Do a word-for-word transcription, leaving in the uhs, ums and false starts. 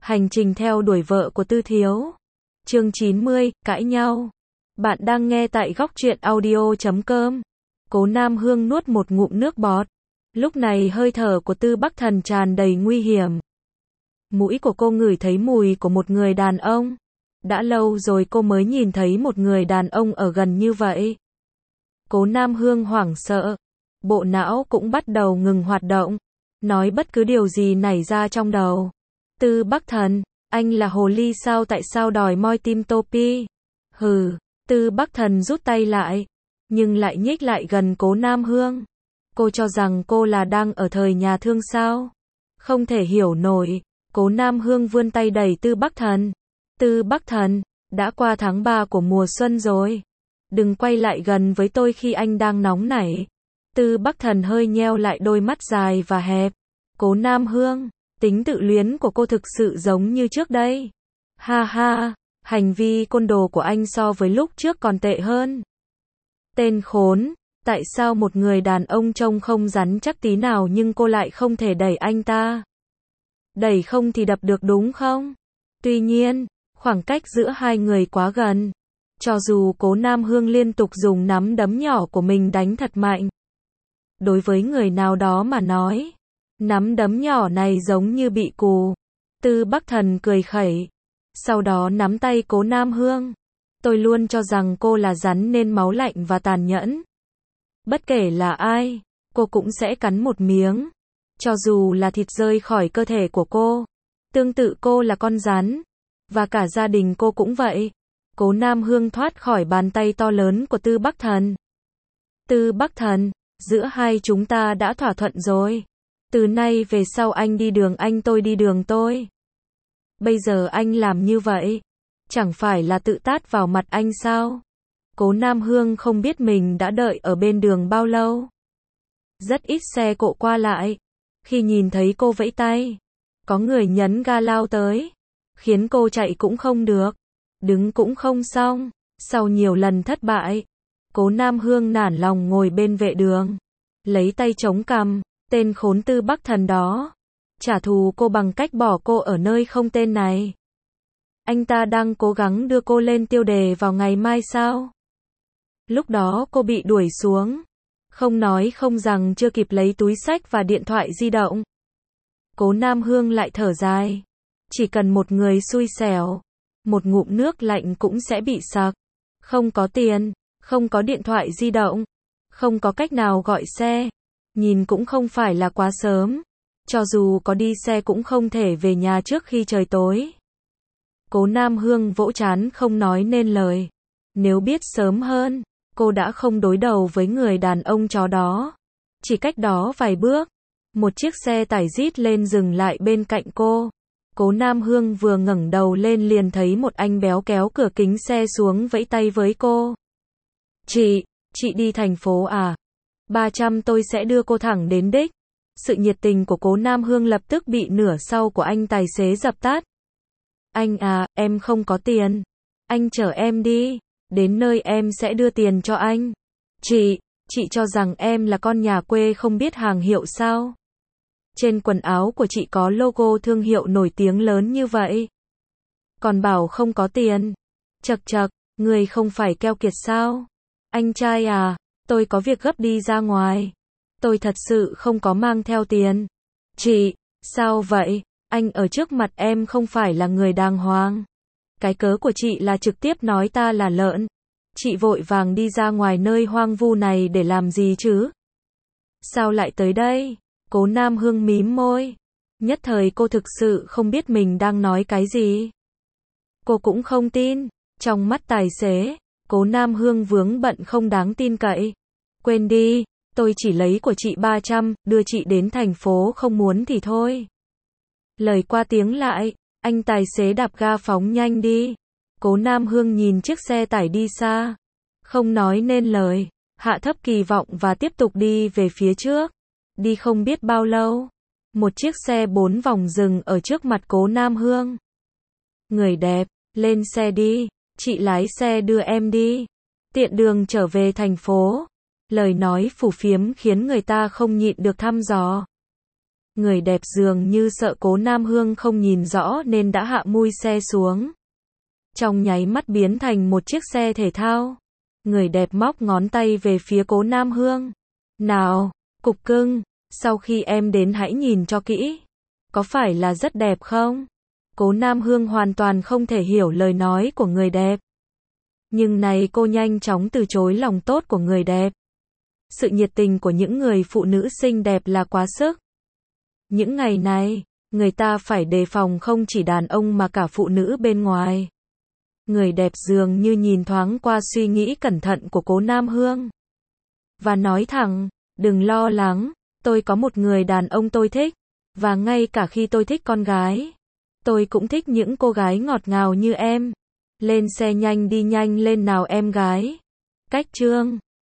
Hành trình theo đuổi vợ của Tư Thiếu. Chương chín mươi, cãi nhau. Bạn đang nghe tại góc truyện audio chấm com. Cố Nam Hương nuốt một ngụm nước bọt. Lúc này hơi thở của Tư Bắc Thần tràn đầy nguy hiểm. Mũi của cô ngửi thấy mùi của một người đàn ông. Đã lâu rồi cô mới nhìn thấy một người đàn ông ở gần như vậy. Cố Nam Hương hoảng sợ. Bộ não cũng bắt đầu ngừng hoạt động. Nói bất cứ điều gì nảy ra trong đầu. Tư Bắc Thần, anh là hồ ly sao, tại sao đòi moi tim Topi? Hừ, Tư Bắc Thần rút tay lại, nhưng lại nhích lại gần Cố Nam Hương. Cô cho rằng cô là đang ở thời nhà thương sao? Không thể hiểu nổi. Cố Nam Hương vươn tay đẩy Tư Bắc Thần. Tư Bắc Thần, đã qua tháng ba của mùa xuân rồi. Đừng quay lại gần với tôi khi anh đang nóng nảy. Tư Bắc Thần hơi nheo lại đôi mắt dài và hẹp. Cố Nam Hương, tính tự luyến của cô thực sự giống như trước đây. Ha ha, hành vi côn đồ của anh so với lúc trước còn tệ hơn. Tên khốn, tại sao một người đàn ông trông không rắn chắc tí nào nhưng cô lại không thể đẩy anh ta? Đẩy không thì đập được đúng không? Tuy nhiên, khoảng cách giữa hai người quá gần. Cho dù Cố Nam Hương liên tục dùng nắm đấm nhỏ của mình đánh thật mạnh. Đối với người nào đó mà nói, nắm đấm nhỏ này giống như bị cù. Tư Bắc Thần cười khẩy. Sau đó nắm tay Cố Nam Hương. Tôi luôn cho rằng cô là rắn nên máu lạnh và tàn nhẫn. Bất kể là ai, cô cũng sẽ cắn một miếng. Cho dù là thịt rơi khỏi cơ thể của cô. Tương tự cô là con rắn. Và cả gia đình cô cũng vậy. Cố Nam Hương thoát khỏi bàn tay to lớn của Tư Bắc Thần. Tư Bắc Thần, giữa hai chúng ta đã thỏa thuận rồi. Từ nay về sau anh đi đường anh, tôi đi đường tôi. Bây giờ anh làm như vậy, chẳng phải là tự tát vào mặt anh sao? Cố Nam Hương không biết mình đã đợi ở bên đường bao lâu. Rất ít xe cộ qua lại. Khi nhìn thấy cô vẫy tay, có người nhấn ga lao tới, khiến cô chạy cũng không được, đứng cũng không xong. Sau nhiều lần thất bại, Cố Nam Hương nản lòng ngồi bên vệ đường, lấy tay chống cằm. Tên khốn Tư Bắc Thần đó trả thù cô bằng cách bỏ cô ở nơi không tên này. Anh ta đang cố gắng đưa cô lên tiêu đề vào ngày mai sao? Lúc đó cô bị đuổi xuống, không nói không rằng chưa kịp lấy túi xách và điện thoại di động. Cố Nam Hương lại thở dài. Chỉ cần một người xui xẻo, một ngụm nước lạnh cũng sẽ bị sặc. Không có tiền, không có điện thoại di động, không có cách nào gọi xe. Nhìn cũng không phải là quá sớm. Cho dù có đi xe cũng không thể về nhà trước khi trời tối. Cố Nam Hương vỗ trán không nói nên lời. Nếu biết sớm hơn, cô đã không đối đầu với người đàn ông chó đó. Chỉ cách đó vài bước, một chiếc xe tải rít lên dừng lại bên cạnh cô. Cố Nam Hương vừa ngẩng đầu lên liền thấy một anh béo kéo cửa kính xe xuống vẫy tay với cô. Chị, chị đi thành phố à? ba trăm tôi sẽ đưa cô thẳng đến đích. Sự nhiệt tình của Cố Nam Hương lập tức bị nửa sau của anh tài xế dập tắt. Anh à, em không có tiền. Anh chở em đi. Đến nơi em sẽ đưa tiền cho anh. Chị, chị cho rằng em là con nhà quê không biết hàng hiệu sao? Trên quần áo của chị có logo thương hiệu nổi tiếng lớn như vậy. Còn bảo không có tiền. Chậc chậc, người không phải keo kiệt sao? Anh trai à, tôi có việc gấp đi ra ngoài. Tôi thật sự không có mang theo tiền. Chị, sao vậy? Anh ở trước mặt em không phải là người đàng hoàng. Cái cớ của chị là trực tiếp nói ta là lợn. Chị vội vàng đi ra ngoài nơi hoang vu này để làm gì chứ? Sao lại tới đây? Cố Nam Hương mím môi. Nhất thời cô thực sự không biết mình đang nói cái gì. Cô cũng không tin. Trong mắt tài xế, Cố Nam Hương vướng bận không đáng tin cậy. Quên đi, tôi chỉ lấy của chị ba trăm, đưa chị đến thành phố, không muốn thì thôi. Lời qua tiếng lại, anh tài xế đạp ga phóng nhanh đi. Cố Nam Hương nhìn chiếc xe tải đi xa, không nói nên lời, hạ thấp kỳ vọng và tiếp tục đi về phía trước. Đi không biết bao lâu, một chiếc xe bốn vòng dừng ở trước mặt Cố Nam Hương. Người đẹp, lên xe đi, chị lái xe đưa em đi. Tiện đường trở về thành phố. Lời nói phù phiếm khiến người ta không nhịn được thăm dò. Người đẹp dường như sợ Cố Nam Hương không nhìn rõ nên đã hạ mui xe xuống. Trong nháy mắt biến thành một chiếc xe thể thao. Người đẹp móc ngón tay về phía Cố Nam Hương. Nào, cục cưng, sau khi em đến hãy nhìn cho kỹ. Có phải là rất đẹp không? Cố Nam Hương hoàn toàn không thể hiểu lời nói của người đẹp. Nhưng này cô nhanh chóng từ chối lòng tốt của người đẹp. Sự nhiệt tình của những người phụ nữ xinh đẹp là quá sức. Những ngày này, người ta phải đề phòng không chỉ đàn ông mà cả phụ nữ bên ngoài. Người đẹp dường như nhìn thoáng qua suy nghĩ cẩn thận của Cố Nam Hương. Và nói thẳng, đừng lo lắng, tôi có một người đàn ông tôi thích. Và ngay cả khi tôi thích con gái, tôi cũng thích những cô gái ngọt ngào như em. Lên xe nhanh đi nhanh lên nào em gái. Cách chương